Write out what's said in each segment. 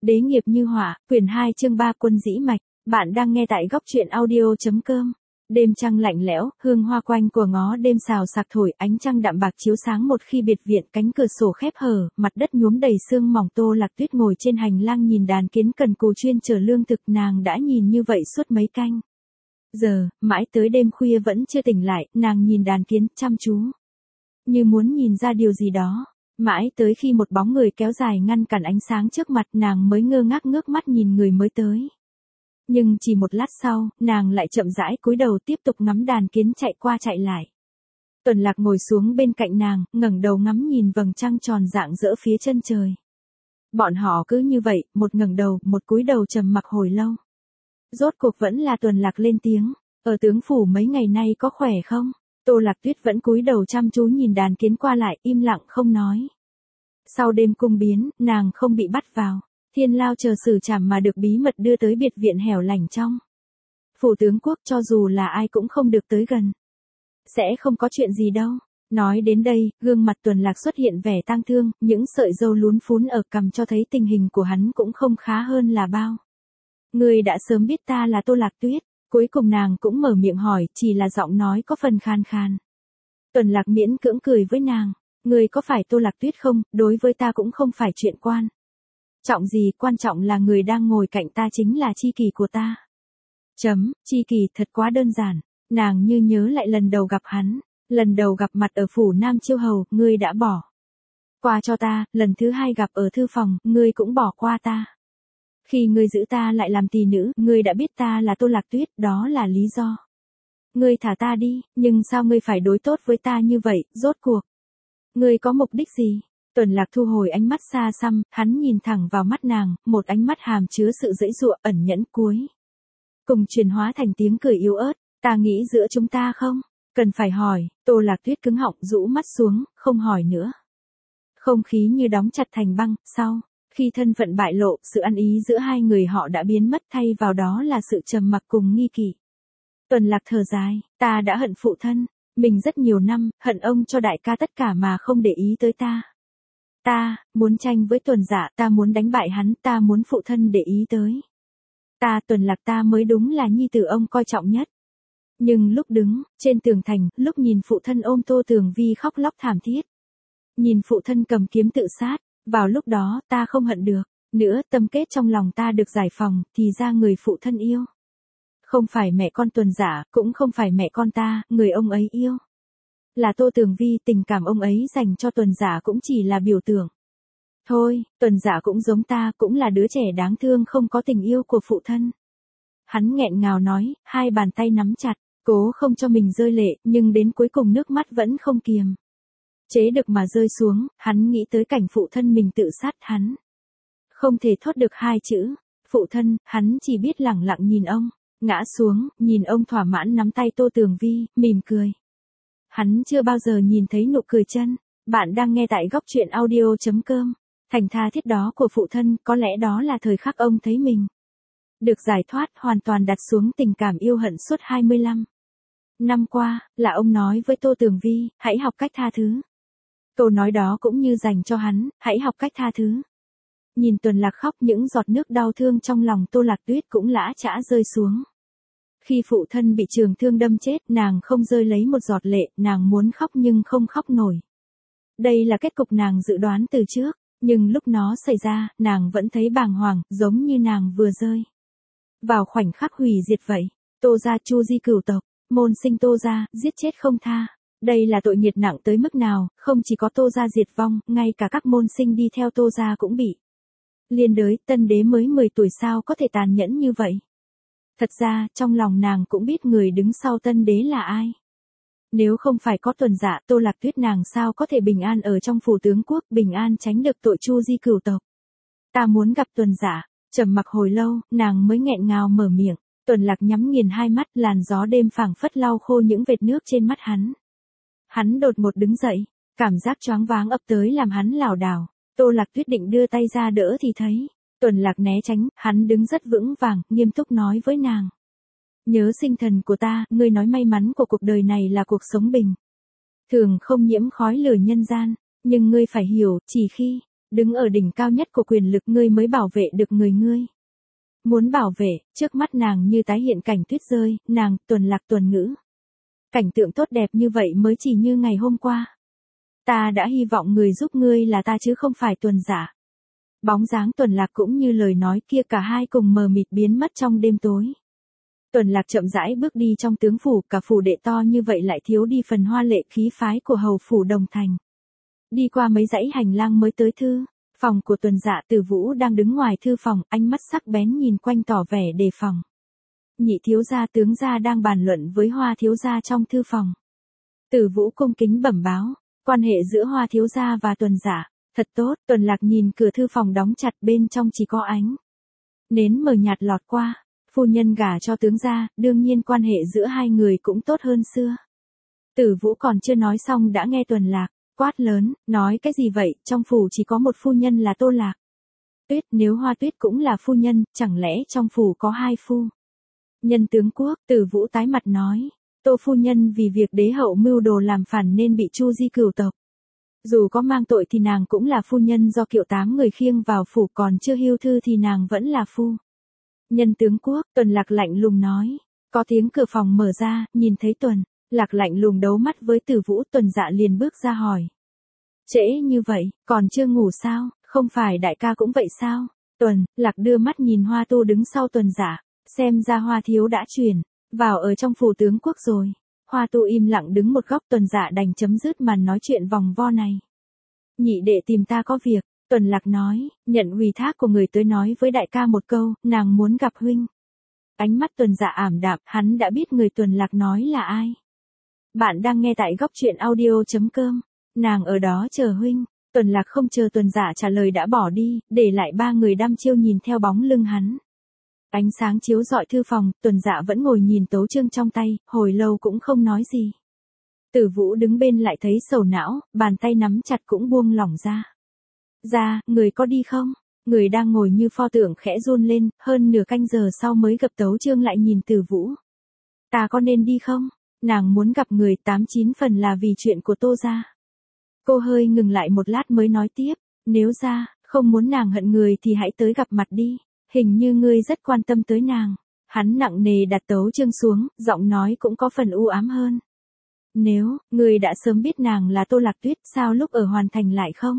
Đế nghiệp như họa, quyển 2 chương 3 quân dĩ mạch, bạn đang nghe tại góc truyện audio.com. Đêm trăng lạnh lẽo, hương hoa quanh của ngó đêm xào xạc thổi, ánh trăng đạm bạc chiếu sáng một khi biệt viện, cánh cửa sổ khép hở, mặt đất nhuốm đầy sương mỏng. Tô Lạc Tuyết ngồi trên hành lang nhìn đàn kiến cần cù chuyên chở lương thực, nàng đã nhìn như vậy suốt mấy canh giờ, mãi tới đêm khuya vẫn chưa tỉnh lại, nàng nhìn đàn kiến chăm chú, như muốn nhìn ra điều gì đó. Mãi tới khi một bóng người kéo dài ngăn cản ánh sáng trước mặt, nàng mới ngơ ngác ngước mắt nhìn người mới tới. Nhưng chỉ một lát sau, nàng lại chậm rãi cúi đầu tiếp tục ngắm đàn kiến chạy qua chạy lại. Tuần Lạc ngồi xuống bên cạnh nàng, ngẩng đầu ngắm nhìn vầng trăng tròn rạng rỡ phía chân trời. Bọn họ cứ như vậy, một ngẩng đầu, một cúi đầu trầm mặc hồi lâu. Rốt cuộc vẫn là Tuần Lạc lên tiếng, "Ở tướng phủ mấy ngày nay có khỏe không?" Tô Lạc Tuyết vẫn cúi đầu chăm chú nhìn đàn kiến qua lại, im lặng không nói. Sau đêm cung biến, nàng không bị bắt vào thiên lao chờ xử trảm mà được bí mật đưa tới biệt viện hẻo lánh trong phủ tướng quốc, cho dù là ai cũng không được tới gần. Sẽ không có chuyện gì đâu. Nói đến đây, gương mặt Tuần Lạc xuất hiện vẻ tang thương, những sợi râu lún phún ở cằm cho thấy tình hình của hắn cũng không khá hơn là bao. "Ngươi đã sớm biết ta là Tô Lạc Tuyết?" Cuối cùng nàng cũng mở miệng hỏi, chỉ là giọng nói có phần khan khan. Tuần Lạc miễn cưỡng cười với nàng, "Ngươi có phải Tô Lạc Tuyết không, đối với ta cũng không phải chuyện quan trọng gì, quan trọng là người đang ngồi cạnh ta chính là tri kỷ của ta." Tri kỷ thật quá đơn giản. Nàng như nhớ lại lần đầu gặp hắn, lần đầu gặp mặt ở phủ Nam Chiêu Hầu, ngươi đã bỏ qua cho ta, lần thứ hai gặp ở thư phòng, ngươi cũng bỏ qua ta. Khi ngươi giữ ta lại làm tỳ nữ, ngươi đã biết ta là Tô Lạc Tuyết, đó là lý do ngươi thả ta đi, nhưng sao ngươi phải đối tốt với ta như vậy, rốt cuộc ngươi có mục đích gì? Tuần Lạc thu hồi ánh mắt xa xăm, hắn nhìn thẳng vào mắt nàng, một ánh mắt hàm chứa sự giãy giụa ẩn nhẫn, cuối cùng chuyển hóa thành tiếng cười yếu ớt, "Ta nghĩ giữa chúng ta không cần phải hỏi." Tô Lạc Tuyết cứng họng rũ mắt xuống, không hỏi nữa. Không khí như đóng chặt thành băng. Sau khi thân phận bại lộ, sự ăn ý giữa hai người họ đã biến mất, thay vào đó là sự trầm mặc cùng nghi kỵ. Tuần Lạc thở dài, "Ta đã hận phụ thân mình rất nhiều năm, hận ông cho đại ca tất cả mà không để ý tới ta. Ta muốn tranh với Tuần Dạ, ta muốn đánh bại hắn, ta muốn phụ thân để ý tới ta, Tuần Lạc ta mới đúng là nhi tử ông coi trọng nhất." Nhưng lúc đứng trên tường thành, lúc nhìn phụ thân ôm Tô Tường Vi khóc lóc thảm thiết, nhìn phụ thân cầm kiếm tự sát, vào lúc đó ta không hận được nữa, tâm kết trong lòng ta được giải phóng, thì ra người phụ thân yêu không phải mẹ con Tuần Dạ, cũng không phải mẹ con ta, người ông ấy yêu là Tô Tường Vi. Tình cảm ông ấy dành cho Tuần Dạ cũng chỉ là biểu tượng thôi. Tuần Dạ cũng giống ta, cũng là đứa trẻ đáng thương không có tình yêu của phụ thân. Hắn nghẹn ngào nói, hai bàn tay nắm chặt, cố không cho mình rơi lệ, nhưng đến cuối cùng nước mắt vẫn không kiềm chế được mà rơi xuống. Hắn nghĩ tới cảnh phụ thân mình tự sát, hắn không thể thốt được hai chữ phụ thân, hắn chỉ biết lẳng lặng nhìn ông ngã xuống, nhìn ông thỏa mãn nắm tay Tô Tường Vi, mỉm cười. Hắn chưa bao giờ nhìn thấy nụ cười chân. Bạn đang nghe tại góc truyện audio.com. Thành tha thiết đó của phụ thân, có lẽ đó là thời khắc ông thấy mình được giải thoát, hoàn toàn đặt xuống tình cảm yêu hận suốt 25 năm qua, là ông nói với Tô Tường Vi, hãy học cách tha thứ. Câu nói đó cũng như dành cho hắn, hãy học cách tha thứ. Nhìn Tuần Lạc khóc, những giọt nước đau thương trong lòng Tô Lạc Tuyết cũng lã chã rơi xuống. Khi phụ thân bị trường thương đâm chết, nàng không rơi lấy một giọt lệ, nàng muốn khóc nhưng không khóc nổi. Đây là kết cục nàng dự đoán từ trước, nhưng lúc nó xảy ra, nàng vẫn thấy bàng hoàng, giống như nàng vừa rơi vào khoảnh khắc hủy diệt vậy. Tô gia Chu di cửu tộc, môn sinh Tô gia, giết chết không tha. Đây là tội nghiệt nặng tới mức nào, không chỉ có Tô gia diệt vong, ngay cả các môn sinh đi theo Tô gia cũng bị liên đới. Tân đế mới 10 tuổi sao có thể tàn nhẫn như vậy? Thật ra, trong lòng nàng cũng biết người đứng sau tân đế là ai. Nếu không phải có Tuần Dạ, Tô Lạc Tuyết nàng sao có thể bình an ở trong phủ tướng quốc, bình an tránh được tội Chu di cửu tộc. "Ta muốn gặp Tuần Dạ." Trầm mặc hồi lâu, nàng mới nghẹn ngào mở miệng. Tuần Lạc nhắm nghiền hai mắt, làn gió đêm phảng phất lau khô những vệt nước trên mắt hắn. Hắn đột ngột đứng dậy, cảm giác choáng váng ập tới làm hắn lảo đảo. Tô Lạc Tuyết định đưa tay ra đỡ thì thấy Tuần Lạc né tránh, hắn đứng rất vững vàng, nghiêm túc nói với nàng, "Nhớ sinh thần của ta, ngươi nói may mắn của cuộc đời này là cuộc sống bình thường không nhiễm khói lửa nhân gian, nhưng ngươi phải hiểu, chỉ khi đứng ở đỉnh cao nhất của quyền lực ngươi mới bảo vệ được người ngươi. Muốn bảo vệ, trước mắt nàng như tái hiện cảnh tuyết rơi, nàng, Tuần Lạc tuần ngữ. Cảnh tượng tốt đẹp như vậy mới chỉ như ngày hôm qua. Ta đã hy vọng người giúp ngươi là ta chứ không phải Tuần Dạ. Bóng dáng Tuần Lạc cũng như lời nói kia cả hai cùng mờ mịt biến mất trong đêm tối. Tuần Lạc chậm rãi bước đi trong tướng phủ, cả phủ đệ to như vậy lại thiếu đi phần hoa lệ khí phái của hầu phủ Đồng Thành. Đi qua mấy dãy hành lang mới tới thư phòng của Tuần Dạ. Tử Vũ đang đứng ngoài thư phòng, ánh mắt sắc bén nhìn quanh tỏ vẻ đề phòng. Nhị thiếu gia tướng gia đang bàn luận với Hoa thiếu gia trong thư phòng. Tử Vũ cung kính bẩm báo, quan hệ giữa Hoa thiếu gia và Tuần Dạ thật tốt. Tuần Lạc nhìn cửa thư phòng đóng chặt, bên trong chỉ có ánh nến mờ nhạt lọt qua. Phu nhân gả cho tướng gia, đương nhiên quan hệ giữa hai người cũng tốt hơn xưa. Tử Vũ còn chưa nói xong đã nghe Tuần Lạc quát lớn, nói cái gì vậy, trong phủ chỉ có một phu nhân là Tô Lạc Tuyết, nếu Hoa Tuyết cũng là phu nhân, chẳng lẽ trong phủ có hai phu nhân tướng quốc? Tử Vũ tái mặt nói, Tô phu nhân vì việc đế hậu mưu đồ làm phản nên bị chu di cửu tộc. Dù có mang tội thì nàng cũng là phu nhân do Kiệu 8 người khiêng vào phủ, còn chưa hưu thư thì nàng vẫn là phu nhân tướng quốc. Tuần Lạc lạnh lùng nói, có tiếng cửa phòng mở ra, nhìn thấy Tuần Lạc lạnh lùng đấu mắt với Tử Vũ. Tuần Dạ liền bước ra hỏi, trễ như vậy, còn chưa ngủ sao, không phải đại ca cũng vậy sao? Tuần Lạc đưa mắt nhìn Hoa Tu đứng sau Tuần Dạ, xem ra Hoa thiếu đã chuyển vào ở trong phủ tướng quốc rồi. Hoa Tu im lặng đứng một góc. Tuần Dạ đành chấm dứt màn nói chuyện vòng vo này. Nhị đệ tìm ta có việc. Tuần Lạc nói, nhận ủy thác của người tới nói với đại ca một câu, nàng muốn gặp huynh. Ánh mắt Tuần Dạ ảm đạm, hắn đã biết người Tuần Lạc nói là ai. Bạn đang nghe tại góc truyện audio.com. Nàng ở đó chờ huynh. Tuần Lạc không chờ Tuần Dạ trả lời đã bỏ đi, để lại ba người đăm chiêu nhìn theo bóng lưng hắn. Ánh sáng chiếu rọi thư phòng, Tuần Dạ vẫn ngồi nhìn tấu chương trong tay, hồi lâu cũng không nói gì. Tử Vũ đứng bên lại thấy sầu não, bàn tay nắm chặt cũng buông lỏng ra. Ra, người có đi không? Người đang ngồi như pho tượng khẽ run lên, hơn nửa canh giờ sau mới gặp tấu chương lại nhìn Tử Vũ. Ta có nên đi không? Nàng muốn gặp người, 89 phần là vì chuyện của Tô gia. Cô hơi ngừng lại một lát mới nói tiếp, nếu ra, không muốn nàng hận người thì hãy tới gặp mặt đi, hình như ngươi rất quan tâm tới nàng. Hắn nặng nề đặt tấu chương xuống, giọng nói cũng có phần u ám hơn. Nếu, ngươi đã sớm biết nàng là Tô Lạc Tuyết, sao lúc ở Hoàn Thành lại không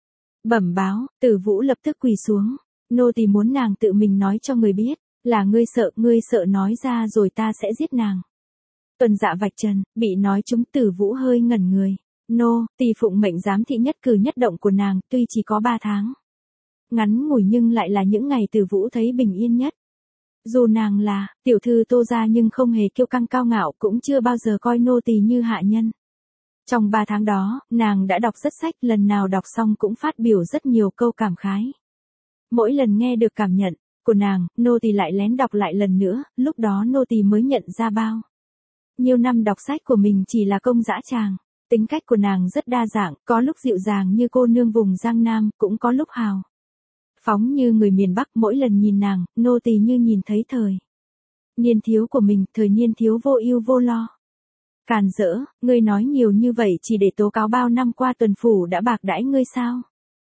bẩm báo? Tử Vũ lập tức quỳ xuống, nô tỳ muốn nàng tự mình nói cho người biết, là ngươi sợ nói ra rồi ta sẽ giết nàng. Tuần Dạ vạch trần, bị nói trúng. Tử Vũ hơi ngẩn người. Nô tỳ phụng mệnh giám thị nhất cử nhất động của nàng, tuy chỉ có 3 tháng ngắn ngủi nhưng lại là những ngày Tử Vũ thấy bình yên nhất. Dù nàng là tiểu thư Tô gia nhưng không hề kiêu căng cao ngạo, cũng chưa bao giờ coi nô tỳ như hạ nhân. Trong 3 tháng đó, nàng đã đọc rất sách, lần nào đọc xong cũng phát biểu rất nhiều câu cảm khái. Mỗi lần nghe được cảm nhận của nàng, nô tỳ lại lén đọc lại lần nữa, lúc đó nô tỳ mới nhận ra bao nhiêu năm đọc sách của mình chỉ là công dã tràng. Tính cách của nàng rất đa dạng, có lúc dịu dàng như cô nương vùng Giang Nam, cũng có lúc hào phóng như người miền Bắc. Mỗi lần nhìn nàng, nô tỳ như nhìn thấy thời niên thiếu của mình, thời niên thiếu vô ưu vô lo. Càn rỡ, ngươi nói nhiều như vậy chỉ để tố cáo bao năm qua Tuần phủ đã bạc đãi ngươi sao?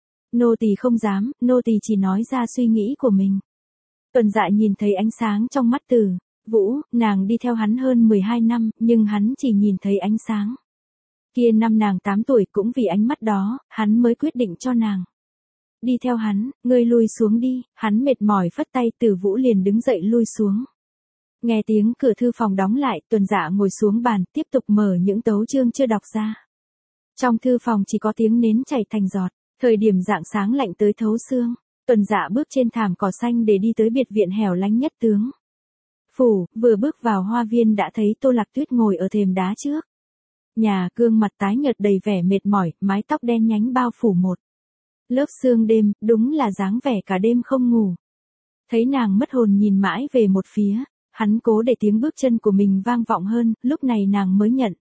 Nô tỳ không dám, nô tỳ chỉ nói ra suy nghĩ của mình. Tuần Dạ nhìn thấy ánh sáng trong mắt Tử Vũ, nàng đi theo hắn hơn 12 năm, nhưng hắn chỉ nhìn thấy ánh sáng kia năm nàng 8 tuổi. Cũng vì ánh mắt đó, hắn mới quyết định cho nàng đi theo hắn. Ngươi lui xuống đi. Hắn mệt mỏi phất tay, Tử Vũ liền đứng dậy lui xuống. Nghe tiếng cửa thư phòng đóng lại, Tuần Dạ ngồi xuống bàn, tiếp tục mở những tấu chương chưa đọc ra. Trong thư phòng chỉ có tiếng nến chảy thành giọt. Thời điểm rạng sáng lạnh tới thấu xương, Tuần Dạ bước trên thảm cỏ xanh để đi tới biệt viện hẻo lánh nhất tướng phủ. Vừa bước vào hoa viên đã thấy Tô Lạc Tuyết ngồi ở thềm đá trước nhà, gương mặt tái nhợt đầy vẻ mệt mỏi, mái tóc đen nhánh bao phủ một lớp sương đêm, đúng là dáng vẻ cả đêm không ngủ. Thấy nàng mất hồn nhìn mãi về một phía, hắn cố để tiếng bước chân của mình vang vọng hơn. Lúc này nàng mới nhận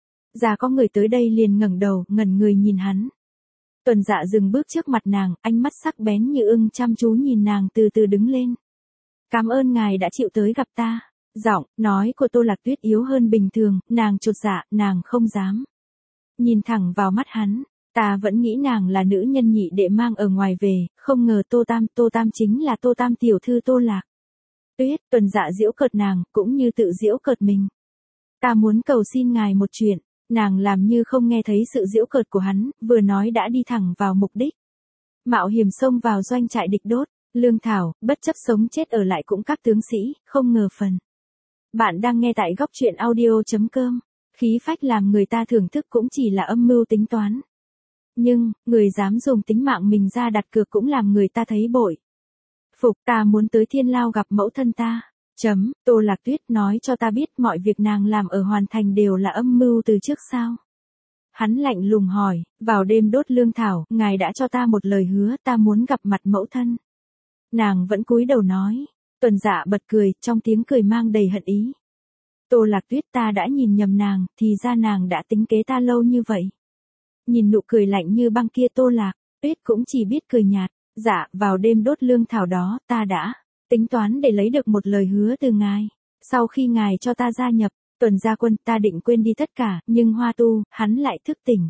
ra có người tới đây, liền ngẩng đầu, ngẩn người nhìn hắn. Tuần Dạ dừng bước trước mặt nàng, ánh mắt sắc bén như ưng chăm chú nhìn nàng, từ từ đứng lên. Cảm ơn ngài đã chịu tới gặp ta. Giọng nói của Tô Lạc Tuyết yếu hơn bình thường, nàng chột dạ, nàng không dám nhìn thẳng vào mắt hắn. Ta vẫn nghĩ nàng là nữ nhân nhị đệ mang ở ngoài về, không ngờ Tô Tam chính là Tô Tam tiểu thư Tô Lạc. Tuyết, Tuần Dạ giễu cợt nàng, cũng như tự giễu cợt mình. Ta muốn cầu xin ngài một chuyện, nàng làm như không nghe thấy sự giễu cợt của hắn, vừa nói đã đi thẳng vào mục đích. Mạo hiểm xông vào doanh trại địch đốt, lương thảo, bất chấp sống chết ở lại cũng các tướng sĩ, không ngờ phần. Bạn đang nghe tại góc truyện audio.com, khí phách làm người ta thưởng thức cũng chỉ là âm mưu tính toán. Nhưng, người dám dùng tính mạng mình ra đặt cược cũng làm người ta thấy bội. Phục, ta muốn tới Thiên Lao gặp mẫu thân ta. Tô Lạc Tuyết nói cho ta biết mọi việc nàng làm ở Hoàn Thành đều là âm mưu từ trước sao. Hắn lạnh lùng hỏi, vào đêm đốt lương thảo, ngài đã cho ta một lời hứa, ta muốn gặp mặt mẫu thân. Nàng vẫn cúi đầu nói. Tuần Dạ bật cười, trong tiếng cười mang đầy hận ý. Tô Lạc Tuyết, ta đã nhìn nhầm nàng, thì ra nàng đã tính kế ta lâu như vậy. Nhìn nụ cười lạnh như băng kia Tô Lạc Tuyết cũng chỉ biết cười nhạt. Dạ, vào đêm đốt lương thảo đó, ta đã tính toán để lấy được một lời hứa từ ngài. Sau khi ngài cho ta gia nhập Tuần gia quân, ta định quên đi tất cả, nhưng Hoa Tu, hắn lại thức tỉnh.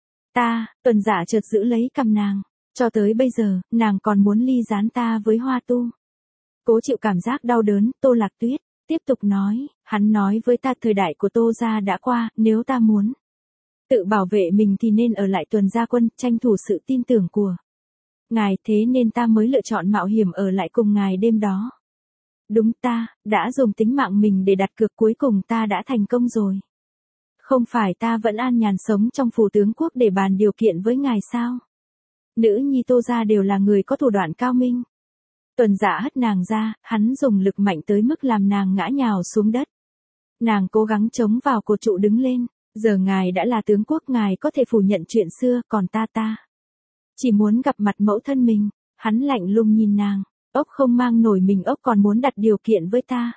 Tuần Dạ chợt giữ lấy cằm nàng. Cho tới bây giờ, nàng còn muốn ly gián ta với Hoa Tu. Cố chịu cảm giác đau đớn, Tô Lạc Tuyết tiếp tục nói, hắn nói với ta thời đại của Tô gia đã qua, nếu ta muốn tự bảo vệ mình thì nên ở lại Tuần gia quân, tranh thủ sự tin tưởng của ngài, thế nên ta mới lựa chọn mạo hiểm ở lại cùng ngài đêm đó. Đúng, ta đã dùng tính mạng mình để đặt cược, cuối cùng ta đã thành công rồi. Không phải ta vẫn an nhàn sống trong phủ tướng quốc để bàn điều kiện với ngài sao? Nữ nhi Tô gia đều là người có thủ đoạn cao minh. Tuần Dạ hất nàng ra, hắn dùng lực mạnh tới mức làm nàng ngã nhào xuống đất. Nàng cố gắng chống vào cột trụ đứng lên, giờ ngài đã là tướng quốc, ngài có thể phủ nhận chuyện xưa, còn ta chỉ muốn gặp mặt mẫu thân mình. Hắn lạnh lùng nhìn nàng, ốc không mang nổi mình ốc còn muốn đặt điều kiện với ta.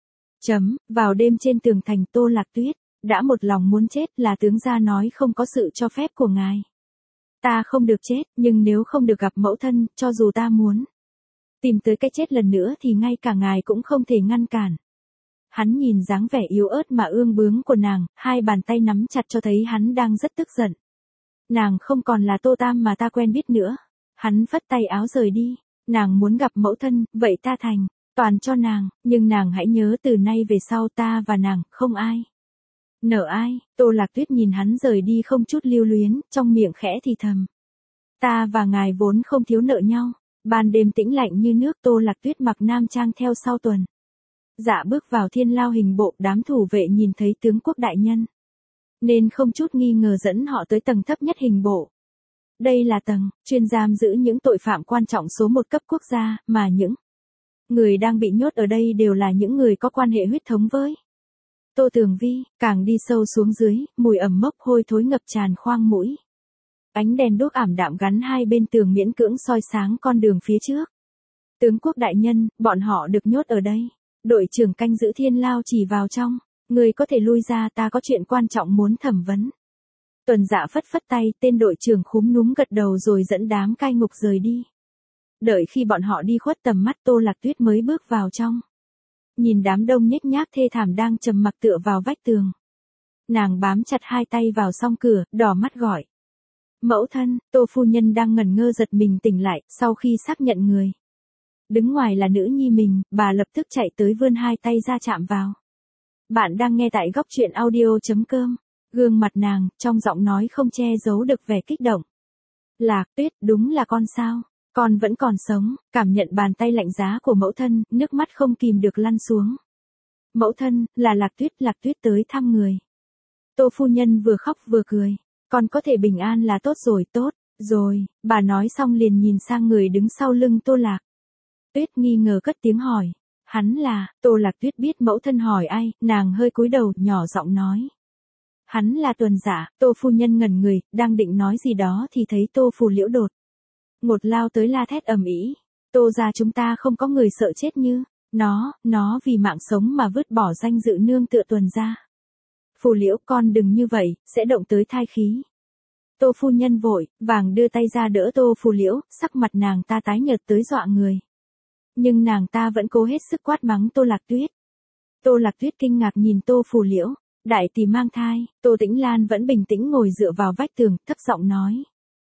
Vào đêm trên tường thành, Tô Lạc Tuyết đã một lòng muốn chết, là tướng gia nói không có sự cho phép của ngài. Ta không được chết, nhưng nếu không được gặp mẫu thân, cho dù ta muốn tìm tới cái chết lần nữa thì ngay cả ngài cũng không thể ngăn cản. Hắn nhìn dáng vẻ yếu ớt mà ương bướng của nàng, hai bàn tay nắm chặt cho thấy hắn đang rất tức giận. Nàng không còn là Tô Tam mà ta quen biết nữa. Hắn phất tay áo rời đi. Nàng muốn gặp mẫu thân, vậy ta thành toàn cho nàng, nhưng nàng hãy nhớ từ nay về sau ta và nàng, không ai nợ ai. Tô Lạc Tuyết nhìn hắn rời đi không chút lưu luyến, trong miệng khẽ thì thầm. Ta và ngài vốn không thiếu nợ nhau. Ban đêm tĩnh lạnh như nước, Tô Lạc Tuyết mặc nam trang theo sau Tuần Dạ bước vào Thiên Lao hình bộ, đám thủ vệ nhìn thấy tướng quốc đại nhân nên không chút nghi ngờ dẫn họ tới tầng thấp nhất hình bộ. Đây là tầng chuyên giam giữ những tội phạm quan trọng số một cấp quốc gia, mà những người đang bị nhốt ở đây đều là những người có quan hệ huyết thống với Tô Tường Vi. Càng đi sâu xuống dưới, mùi ẩm mốc hôi thối ngập tràn khoang mũi. Ánh đèn đuốc ảm đạm gắn hai bên tường miễn cưỡng soi sáng con đường phía trước. Tướng quốc đại nhân, bọn họ được nhốt ở đây. Đội trưởng canh giữ Thiên Lao chỉ vào trong. Người có thể lui ra, ta có chuyện quan trọng muốn thẩm vấn. Tuần Dạ phất phất tay, tên đội trưởng khúm núm gật đầu rồi dẫn đám cai ngục rời đi. Đợi khi bọn họ đi khuất tầm mắt, Tô Lạc Tuyết mới bước vào trong. Nhìn đám đông nhếch nhác thê thảm đang trầm mặc tựa vào vách tường. Nàng bám chặt hai tay vào song cửa, đỏ mắt gọi. Mẫu thân. Tô phu nhân đang ngẩn ngơ giật mình tỉnh lại, sau khi xác nhận người đứng ngoài là nữ nhi mình, bà lập tức chạy tới vươn hai tay ra chạm vào. Bạn đang nghe tại góc truyện audio.com. Gương mặt nàng, trong giọng nói không che giấu được vẻ kích động. Lạc Tuyết, đúng là con sao? Con vẫn còn sống. Cảm nhận bàn tay lạnh giá của mẫu thân, nước mắt không kìm được lăn xuống. Mẫu thân, là Lạc Tuyết tới thăm người. Tô phu nhân vừa khóc vừa cười. Con có thể bình an là tốt rồi, bà nói xong liền nhìn sang người đứng sau lưng Tô Lạc Tuyết, nghi ngờ cất tiếng hỏi. Hắn là. Tô Lạc Tuyết biết mẫu thân hỏi ai, nàng hơi cúi đầu, nhỏ giọng nói. Hắn là Tuần Dạ. Tô phu nhân ngẩn người, đang định nói gì đó thì thấy Tô Phù Liễu đột ngột lao tới la thét ầm ĩ. Tô gia chúng ta không có người sợ chết như nó vì mạng sống mà vứt bỏ danh dự nương tựa Tuần gia. Phù Liễu, con đừng như vậy, sẽ động tới thai khí. Tô phu nhân vội vàng đưa tay ra đỡ Tô Phù Liễu, sắc mặt nàng ta tái nhợt tới dọa người. Nhưng nàng ta vẫn cố hết sức quát mắng Tô Lạc Tuyết. Tô Lạc Tuyết kinh ngạc nhìn Tô Phù Liễu. Đại tỷ mang thai. Tô Tĩnh Lan vẫn bình tĩnh ngồi dựa vào vách tường, thấp giọng nói.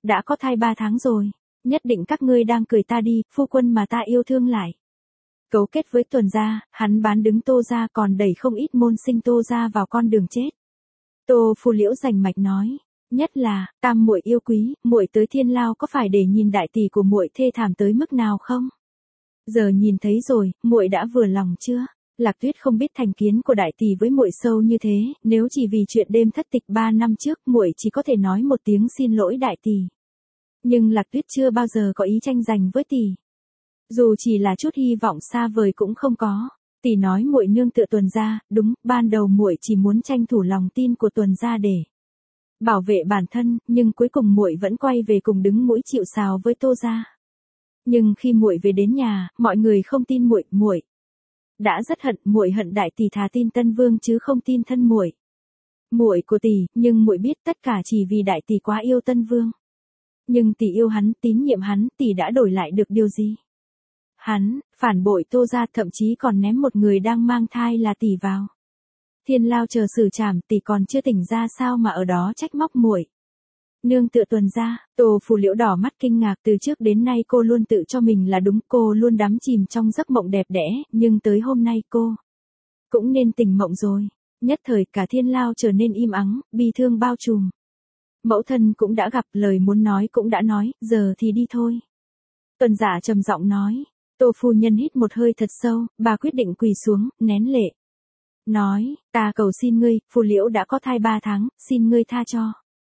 đã có thai 3 tháng rồi. Nhất định các ngươi đang cười ta đi, phu quân mà ta yêu thương lại. Cấu kết với Tuần gia, hắn bán đứng Tô gia còn đẩy không ít môn sinh Tô gia vào con đường chết. Tô Phù Liễu rành mạch nói, nhất là, tam muội yêu quý, muội tới Thiên Lao có phải để nhìn đại tỷ của muội thê thảm tới mức nào không? Giờ nhìn thấy rồi, muội đã vừa lòng chưa? Lạc Tuyết không biết thành kiến của đại tỷ với muội sâu như thế, nếu chỉ vì chuyện đêm thất tịch 3 năm trước, muội chỉ có thể nói một tiếng xin lỗi đại tỷ. Nhưng Lạc Tuyết chưa bao giờ có ý tranh giành với tỷ. Dù chỉ là chút hy vọng xa vời cũng không có. Tỷ nói muội nương tựa Tuần gia, đúng, ban đầu muội chỉ muốn tranh thủ lòng tin của Tuần gia để bảo vệ bản thân, nhưng cuối cùng muội vẫn quay về cùng đứng mũi chịu sào với Tô gia. Nhưng khi muội về đến nhà, mọi người không tin muội, muội đã rất hận, muội hận đại tỷ thà tin Tân Vương chứ không tin thân muội. Muội của tỷ, nhưng muội biết tất cả chỉ vì đại tỷ quá yêu Tân Vương. Nhưng tỷ yêu hắn, tín nhiệm hắn, tỷ đã đổi lại được điều gì? Hắn phản bội Tô gia, thậm chí còn ném một người đang mang thai là tỷ vào Thiên Lao chờ xử trảm, tỷ còn chưa tỉnh ra sao mà ở đó trách móc muội. Nương tựa Tuần gia, Tô Phù Liễu đỏ mắt kinh ngạc, từ trước đến nay cô luôn tự cho mình là đúng, cô luôn đắm chìm trong giấc mộng đẹp đẽ, nhưng tới hôm nay cô cũng nên tỉnh mộng rồi. Nhất thời cả Thiên Lao trở nên im ắng, bi thương bao trùm. Mẫu thân cũng đã gặp, lời muốn nói cũng đã nói, giờ thì đi thôi. Tuần Dạ trầm giọng nói. Tô phu nhân hít một hơi thật sâu, bà quyết định quỳ xuống, nén lệ. Nói, ta cầu xin ngươi, Phù Liễu đã có thai 3 tháng, xin ngươi tha cho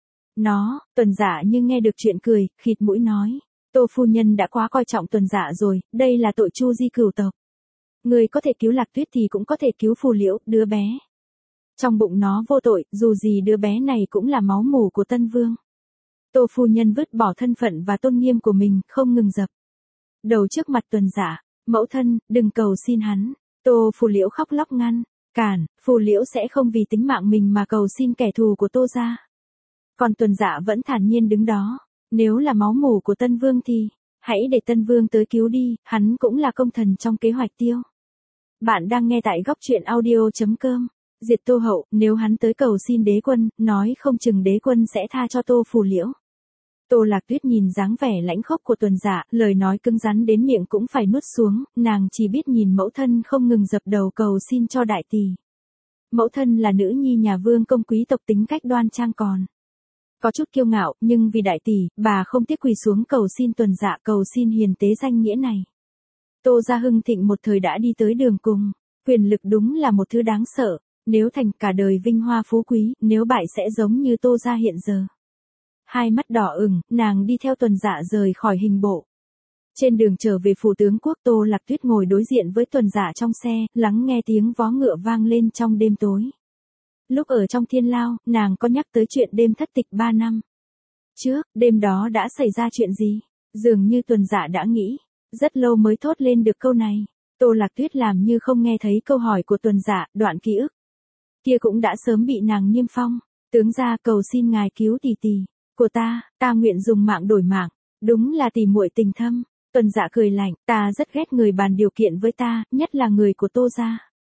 nó. Tuần Dạ như nghe được chuyện cười, khịt mũi nói. Tô phu nhân đã quá coi trọng Tuần Dạ rồi, đây là tội chu di cửu tộc. Ngươi có thể cứu Lạc Tuyết thì cũng có thể cứu Phù Liễu, đứa bé trong bụng nó vô tội, dù gì đứa bé này cũng là máu mủ của Tân Vương. Tô phu nhân vứt bỏ thân phận và tôn nghiêm của mình, không ngừng dập đầu trước mặt Tuần Dạ. Mẫu thân, đừng cầu xin hắn. Tô Phù Liễu khóc lóc ngăn cản, Phù Liễu sẽ không vì tính mạng mình mà cầu xin kẻ thù của Tô gia. Còn Tuần Dạ vẫn thản nhiên đứng đó. Nếu là máu mủ của Tân Vương thì hãy để Tân Vương tới cứu đi, hắn cũng là công thần trong kế hoạch tiêu. Bạn đang nghe tại góc truyện audio.com. Diệt Tô Hậu, nếu hắn tới cầu xin đế quân, nói không chừng đế quân sẽ tha cho Tô Phù Liễu. Tô Lạc Tuyết nhìn dáng vẻ lãnh khốc của Tuần Dạ, lời nói cứng rắn đến miệng cũng phải nuốt xuống, nàng chỉ biết nhìn mẫu thân không ngừng dập đầu cầu xin cho đại tỷ. Mẫu thân là nữ nhi nhà vương công quý tộc, tính cách đoan trang còn có chút kiêu ngạo, nhưng vì đại tỷ, bà không tiếc quỳ xuống cầu xin Tuần Dạ, cầu xin hiền tế danh nghĩa này. Tô gia hưng thịnh một thời đã đi tới đường cùng, quyền lực đúng là một thứ đáng sợ, nếu thành cả đời vinh hoa phú quý, nếu bại sẽ giống như Tô gia hiện giờ. Hai mắt đỏ ửng, nàng đi theo Tuần Dạ rời khỏi hình bộ. Trên đường trở về phủ tướng quốc, Tô Lạc Tuyết ngồi đối diện với Tuần Dạ trong xe, lắng nghe tiếng vó ngựa vang lên trong đêm tối. Lúc ở trong Thiên Lao, nàng có nhắc tới chuyện đêm thất tịch 3 năm trước, đêm đó đã xảy ra chuyện gì? Dường như Tuần Dạ đã nghĩ rất lâu mới thốt lên được câu này. Tô Lạc Tuyết làm như không nghe thấy câu hỏi của Tuần Dạ, đoạn ký ức kia cũng đã sớm bị nàng niêm phong. Tướng gia, cầu xin ngài cứu tỷ tỷ của ta nguyện dùng mạng đổi mạng, đúng là tỷ muội tình thâm. Tuần Dạ cười lạnh, ta rất ghét người bàn điều kiện với ta, nhất là người của Tô gia.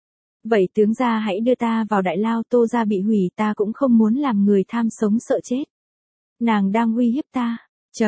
Vậy tướng gia hãy đưa ta vào đại lao, Tô gia bị hủy, ta cũng không muốn làm người tham sống sợ chết. Nàng đang uy hiếp ta.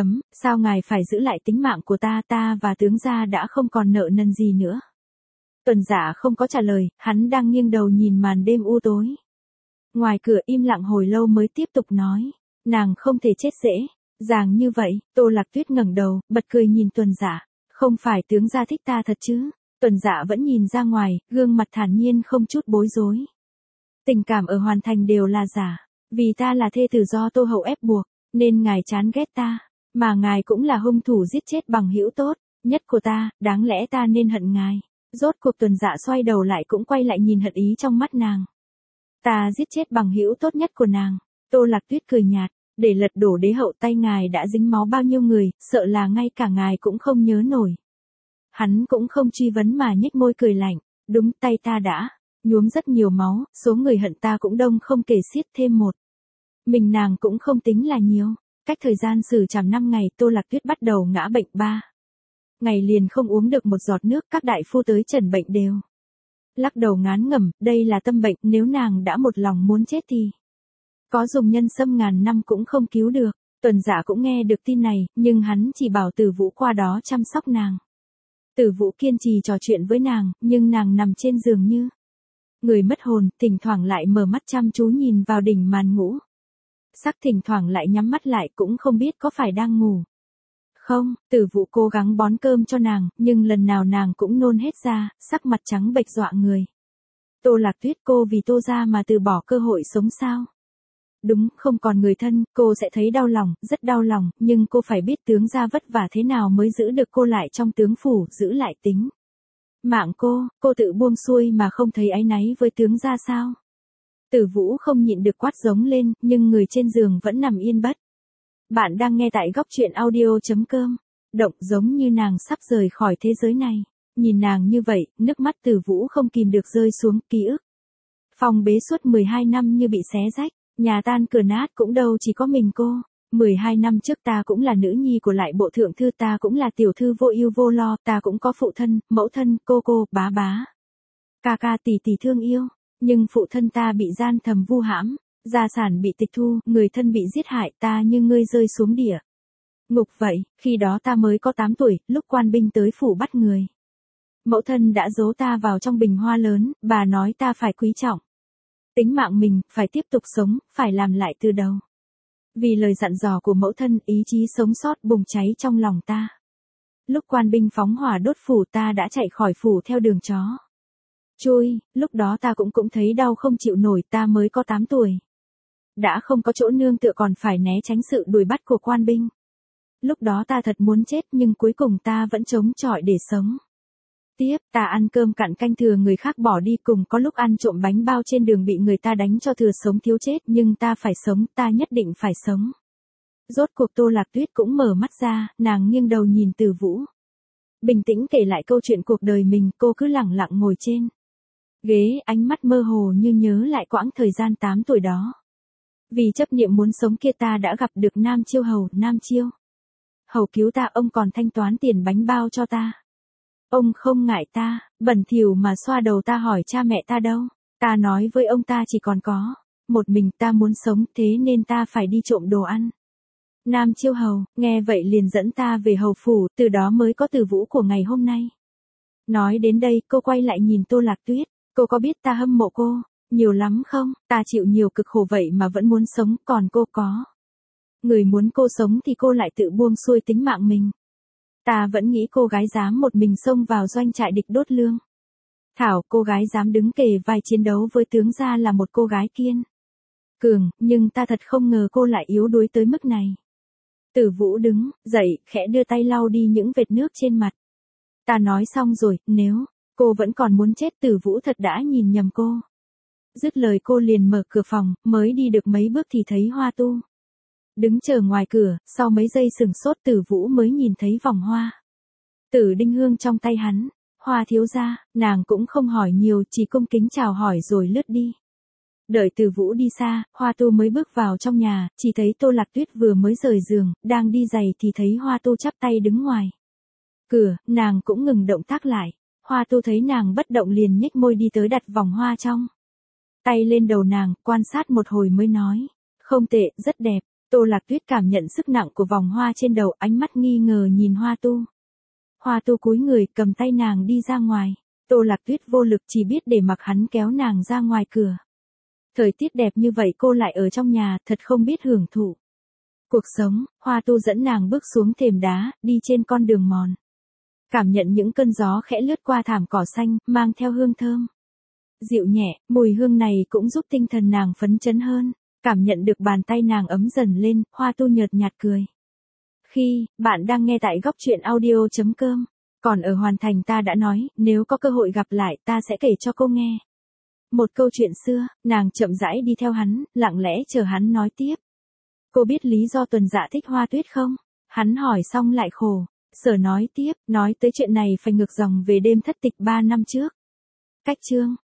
Sao ngài phải giữ lại tính mạng của ta và tướng gia đã không còn nợ nần gì nữa. Tuần Dạ không có trả lời, hắn đang nghiêng đầu nhìn màn đêm u tối. Ngoài cửa im lặng hồi lâu mới tiếp tục nói, nàng không thể chết dễ dàng như vậy. Tô Lạc Tuyết ngẩng đầu, bật cười nhìn Tuần Dạ, không phải tướng gia thích ta thật chứ? Tuần Dạ vẫn nhìn ra ngoài, gương mặt thản nhiên không chút bối rối. Tình cảm ở Hoàn Thành đều là giả, vì ta là thê tử do Tô Hậu ép buộc, nên ngài chán ghét ta, mà ngài cũng là hung thủ giết chết bằng hữu tốt nhất của ta, đáng lẽ ta nên hận ngài. Rốt cuộc Tuần Dạ xoay đầu lại cũng quay lại nhìn hận ý trong mắt nàng. Ta giết chết bằng hữu tốt nhất của nàng. Tô Lạc Tuyết cười nhạt, để lật đổ đế hậu tay ngài đã dính máu bao nhiêu người, sợ là ngay cả ngài cũng không nhớ nổi. Hắn cũng không truy vấn mà nhếch môi cười lạnh, đúng, tay ta đã nhuốm rất nhiều máu, số người hận ta cũng đông không kể xiết, thêm một mình nàng cũng không tính là nhiều. Cách thời gian xử trảm 5 ngày, Tô Lạc Tuyết bắt đầu ngã bệnh 3 ngày liền không uống được một giọt nước, các đại phu tới chẩn bệnh đều lắc đầu ngán ngẩm, đây là tâm bệnh, nếu nàng đã một lòng muốn chết thì có dùng nhân sâm ngàn năm cũng không cứu được. Tuần Dạ cũng nghe được tin này, nhưng hắn chỉ bảo Tử Vũ qua đó chăm sóc nàng. Tử Vũ kiên trì trò chuyện với nàng, nhưng nàng nằm trên giường như người mất hồn, thỉnh thoảng lại mở mắt chăm chú nhìn vào đỉnh màn ngủ. Sắc thỉnh thoảng lại nhắm mắt lại cũng không biết có phải đang ngủ. Không, Tử Vũ cố gắng bón cơm cho nàng, nhưng lần nào nàng cũng nôn hết ra, sắc mặt trắng bệch dọa người. Tô Lạc Tuyết, cô vì Tô gia mà từ bỏ cơ hội sống sao? Đúng, không còn người thân, cô sẽ thấy đau lòng, rất đau lòng, nhưng cô phải biết tướng gia vất vả thế nào mới giữ được cô lại trong tướng phủ, giữ lại tính mạng cô tự buông xuôi mà không thấy áy náy với tướng gia sao? Tử Vũ không nhịn được quát giống lên, nhưng người trên giường vẫn nằm yên bất. Bạn đang nghe tại góc truyện audio.com. Động giống như nàng sắp rời khỏi thế giới này. Nhìn nàng như vậy, nước mắt Tử Vũ không kìm được rơi xuống, ký ức. Phòng bế suốt 12 năm như bị xé rách, nhà tan cửa nát cũng đâu chỉ có mình cô. 12 năm trước ta cũng là nữ nhi của lại bộ thượng thư, ta cũng là tiểu thư vô ưu vô lo, ta cũng có phụ thân, mẫu thân, cô, bá, ca ca tỷ tỷ thương yêu. Nhưng phụ thân ta bị gian thầm vu hãm, gia sản bị tịch thu, người thân bị giết hại, ta như ngươi rơi xuống địa ngục vậy. Khi đó ta mới có 8 tuổi, lúc quan binh tới phủ bắt người. Mẫu thân đã giấu ta vào trong bình hoa lớn, bà nói ta phải quý trọng tính mạng mình, phải tiếp tục sống, phải làm lại từ đầu. Vì lời dặn dò của mẫu thân, ý chí sống sót bùng cháy trong lòng ta. Lúc quan binh phóng hỏa đốt phủ, ta đã chạy khỏi phủ theo đường chó chui, lúc đó ta cũng thấy đau không chịu nổi, ta mới có 8 tuổi. Đã không có chỗ nương tựa còn phải né tránh sự đuổi bắt của quan binh. Lúc đó ta thật muốn chết nhưng cuối cùng ta vẫn chống chọi để sống. Tiếp, ta ăn cơm cặn canh thừa người khác bỏ đi, cùng có lúc ăn trộm bánh bao trên đường bị người ta đánh cho thừa sống thiếu chết, nhưng ta phải sống, ta nhất định phải sống. Rốt cuộc Tô Lạc Tuyết cũng mở mắt ra, nàng nghiêng đầu nhìn Tử Vũ. Bình tĩnh kể lại câu chuyện cuộc đời mình, cô cứ lẳng lặng ngồi trên ghế, ánh mắt mơ hồ như nhớ lại quãng thời gian 8 tuổi đó. Vì chấp niệm muốn sống kia ta đã gặp được Nam Chiêu Hầu, Nam Chiêu Hầu cứu ta, ông còn thanh toán tiền bánh bao cho ta. Ông không ngại ta, bẩn thỉu mà xoa đầu ta hỏi cha mẹ ta đâu. Ta nói với ông ta chỉ còn có một mình, ta muốn sống, thế nên ta phải đi trộm đồ ăn. Nam Chiêu Hầu, nghe vậy liền dẫn ta về hầu phủ, từ đó mới có Tử Vũ của ngày hôm nay. Nói đến đây, cô quay lại nhìn Tô Lạc Tuyết. Cô có biết ta hâm mộ cô nhiều lắm không? Ta chịu nhiều cực khổ vậy mà vẫn muốn sống, còn cô có người muốn cô sống thì cô lại tự buông xuôi tính mạng mình. Ta vẫn nghĩ cô gái dám một mình xông vào doanh trại địch đốt lương. Thảo, cô gái dám đứng kề vai chiến đấu với tướng gia là một cô gái kiên cường, nhưng ta thật không ngờ cô lại yếu đuối tới mức này. Tử Vũ đứng dậy, khẽ đưa tay lau đi những vệt nước trên mặt. Ta nói xong rồi, nếu cô vẫn còn muốn chết, Tử Vũ thật đã nhìn nhầm cô. Dứt lời cô liền mở cửa phòng, mới đi được mấy bước thì thấy Hoa Tu đứng chờ ngoài cửa, sau mấy giây sửng sốt Tử Vũ mới nhìn thấy vòng hoa Tử Đinh Hương trong tay hắn. Hoa thiếu gia, nàng cũng không hỏi nhiều, chỉ cung kính chào hỏi rồi lướt đi. Đợi Tử Vũ đi xa, Hoa Tu mới bước vào trong nhà, chỉ thấy Tô Lạc Tuyết vừa mới rời giường, đang đi giày thì thấy Hoa Tu chắp tay đứng ngoài cửa, nàng cũng ngừng động tác lại. Hoa Tu thấy nàng bất động liền nhếch môi đi tới đặt vòng hoa trong tay lên đầu nàng, quan sát một hồi mới nói. Không tệ, rất đẹp. Tô Lạc Tuyết cảm nhận sức nặng của vòng hoa trên đầu, ánh mắt nghi ngờ nhìn Hoa Tu. Hoa Tu cúi người, cầm tay nàng đi ra ngoài. Tô Lạc Tuyết vô lực chỉ biết để mặc hắn kéo nàng ra ngoài cửa. Thời tiết đẹp như vậy cô lại ở trong nhà, thật không biết hưởng thụ cuộc sống. Hoa Tu dẫn nàng bước xuống thềm đá, đi trên con đường mòn. Cảm nhận những cơn gió khẽ lướt qua thảm cỏ xanh, mang theo hương thơm dịu nhẹ, mùi hương này cũng giúp tinh thần nàng phấn chấn hơn. Cảm nhận được bàn tay nàng ấm dần lên, Hoa Tu nhợt nhạt cười. Khi, bạn đang nghe tại góc truyện audio.com. Còn ở Hoàn Thành ta đã nói, nếu có cơ hội gặp lại ta sẽ kể cho cô nghe một câu chuyện xưa. Nàng chậm rãi đi theo hắn, lặng lẽ chờ hắn nói tiếp. Cô biết lý do Tuần Dạ thích Hoa Tuyết không? Hắn hỏi xong lại khổ sở nói tiếp, nói tới chuyện này phải ngược dòng về đêm thất tịch 3 năm trước. Cách chương